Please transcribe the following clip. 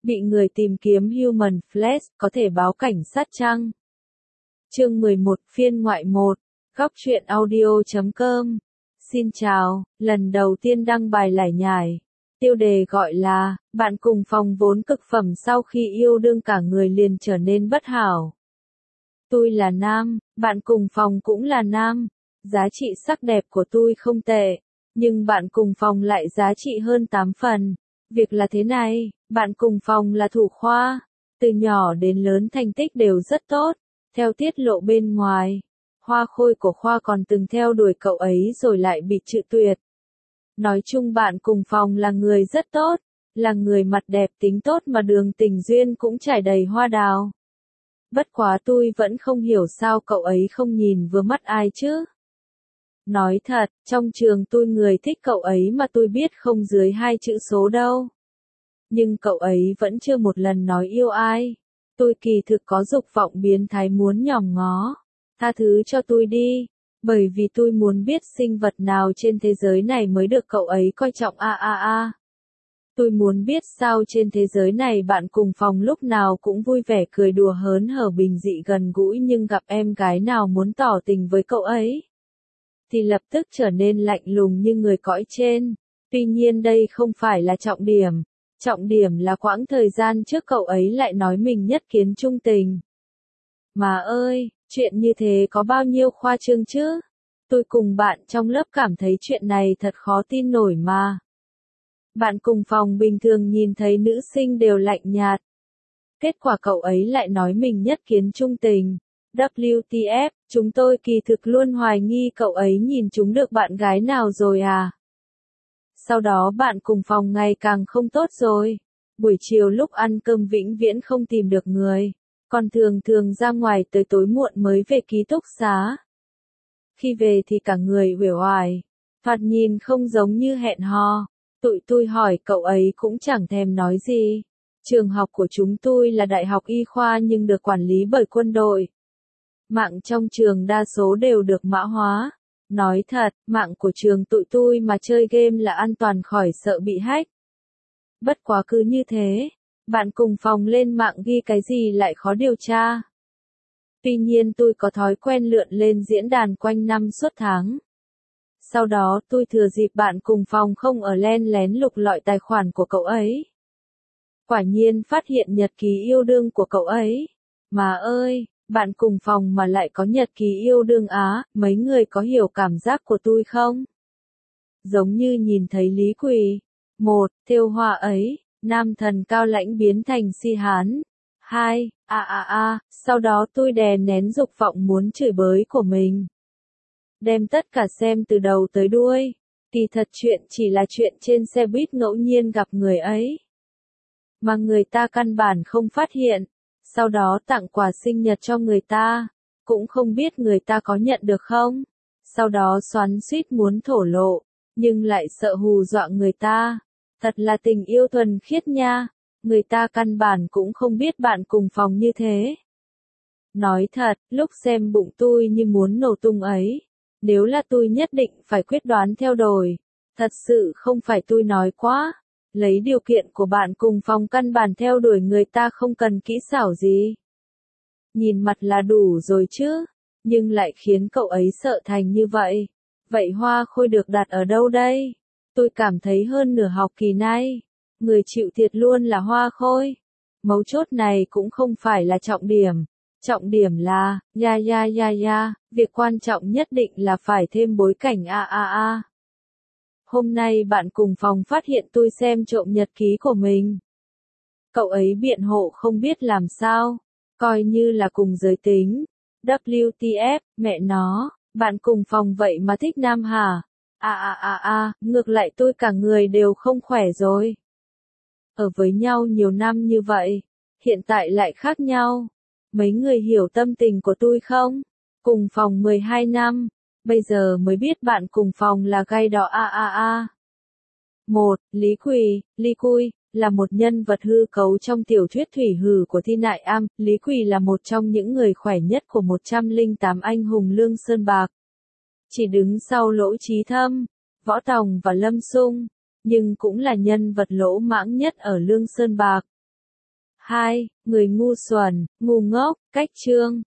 Bị người tìm kiếm Human Flesh, có thể báo cảnh sát chăng? Chương 11 phiên ngoại 1, góc truyện audio.com. Xin chào, lần đầu tiên đăng bài lải nhải. Tiêu đề gọi là, bạn cùng phòng vốn cực phẩm sau khi yêu đương cả người liền trở nên bất hảo. Tôi là nam, bạn cùng phòng cũng là nam. Giá trị sắc đẹp của tôi không tệ, nhưng bạn cùng phòng lại giá trị hơn 8 phần. Việc là thế này, bạn cùng phòng là thủ khoa, từ nhỏ đến lớn thành tích đều rất tốt. Theo tiết lộ bên ngoài, hoa khôi của khoa còn từng theo đuổi cậu ấy rồi lại bị cự tuyệt. Nói chung bạn cùng phòng là người rất tốt, là người mặt đẹp tính tốt mà đường tình duyên cũng trải đầy hoa đào. Bất quá tôi vẫn không hiểu sao cậu ấy không nhìn vừa mắt ai chứ. Nói thật, trong trường tôi người thích cậu ấy mà tôi biết không dưới 2 chữ số đâu. Nhưng cậu ấy vẫn chưa một lần nói yêu ai. Tôi kỳ thực có dục vọng biến thái muốn nhòm ngó. Tha thứ cho tôi đi, bởi vì tôi muốn biết sinh vật nào trên thế giới này mới được cậu ấy coi trọng Tôi muốn biết sao trên thế giới này bạn cùng phòng lúc nào cũng vui vẻ cười đùa hớn hở bình dị gần gũi nhưng gặp em gái nào muốn tỏ tình với cậu ấy thì lập tức trở nên lạnh lùng như người cõi trên. Tuy nhiên đây không phải là trọng điểm là quãng thời gian trước cậu ấy lại nói mình nhất kiến trung tình. Mà ơi, chuyện như thế có bao nhiêu khoa trương chứ? Tôi cùng bạn trong lớp cảm thấy chuyện này thật khó tin nổi mà. Bạn cùng phòng bình thường nhìn thấy nữ sinh đều lạnh nhạt. Kết quả cậu ấy lại nói mình nhất kiến trung tình. WTF, chúng tôi kỳ thực luôn hoài nghi cậu ấy nhìn trúng được bạn gái nào rồi à. Sau đó bạn cùng phòng ngày càng không tốt rồi. Buổi chiều lúc ăn cơm vĩnh viễn không tìm được người. Còn thường ra ngoài tới tối muộn mới về ký túc xá. Khi về thì cả người uể oải, thoạt nhìn không giống như hẹn hò. Tụi tôi hỏi cậu ấy cũng chẳng thèm nói gì. Trường học của chúng tôi là đại học y khoa nhưng được quản lý bởi quân đội. Mạng trong trường đa số đều được mã hóa. Nói thật, mạng của trường tụi tôi mà chơi game là an toàn khỏi sợ bị hack. Bất quá cứ như thế, bạn cùng phòng lên mạng ghi cái gì lại khó điều tra. Tuy nhiên tôi có thói quen lượn lên diễn đàn quanh năm suốt tháng. Sau đó tôi thừa dịp bạn cùng phòng không ở len lén lục lọi tài khoản của cậu ấy. Quả nhiên phát hiện nhật ký yêu đương của cậu ấy. Mà ơi, bạn cùng phòng mà lại có nhật ký yêu đương á, mấy người có hiểu cảm giác của tôi không? Giống như nhìn thấy Lý Quỳ. 1. Thêu hoa ấy, nam thần cao lãnh biến thành si hán. 2. Sau đó tôi đè nén dục vọng muốn chửi bới của mình. Đem tất cả xem từ đầu tới đuôi. Kỳ thật chuyện chỉ là chuyện trên xe buýt ngẫu nhiên gặp người ấy. Mà người ta căn bản không phát hiện. Sau đó tặng quà sinh nhật cho người ta. Cũng không biết người ta có nhận được không. Sau đó xoắn xuýt muốn thổ lộ. Nhưng lại sợ hù dọa người ta. Thật là tình yêu thuần khiết nha. Người ta căn bản cũng không biết bạn cùng phòng như thế. Nói thật, lúc xem bụng tôi như muốn nổ tung ấy. Nếu là tôi nhất định phải quyết đoán theo đuổi. Thật sự không phải tôi nói quá. Lấy điều kiện của bạn cùng phòng căn bản theo đuổi người ta không cần kỹ xảo gì. Nhìn mặt là đủ rồi chứ. Nhưng lại khiến cậu ấy sợ thành như vậy. Vậy hoa khôi được đặt ở đâu đây? Tôi cảm thấy hơn nửa học kỳ nay. Người chịu thiệt luôn là hoa khôi. Mấu chốt này cũng không phải là trọng điểm. Trọng điểm là, việc quan trọng nhất định là phải thêm bối cảnh Hôm nay bạn cùng phòng phát hiện tôi xem trộm nhật ký của mình. Cậu ấy biện hộ không biết làm sao, coi như là cùng giới tính. WTF, mẹ nó, bạn cùng phòng vậy mà thích nam hả? Ngược lại tôi cả người đều không khỏe rồi. Ở với nhau nhiều năm như vậy, hiện tại lại khác nhau. Mấy người hiểu tâm tình của tôi không? Cùng phòng 12 năm, bây giờ mới biết bạn cùng phòng là gai đỏ 1. Lý Cui, là một nhân vật hư cấu trong tiểu thuyết Thủy Hử của Thi Nại Am. Lý Quỳ là một trong những người khỏe nhất của 108 anh hùng Lương Sơn Bạc. Chỉ đứng sau Lỗ Chí Thâm, Võ Tòng và Lâm Sung, nhưng cũng là nhân vật lỗ mãng nhất ở Lương Sơn Bạc. 2. Người ngu xuẩn, ngu ngốc, cách chương.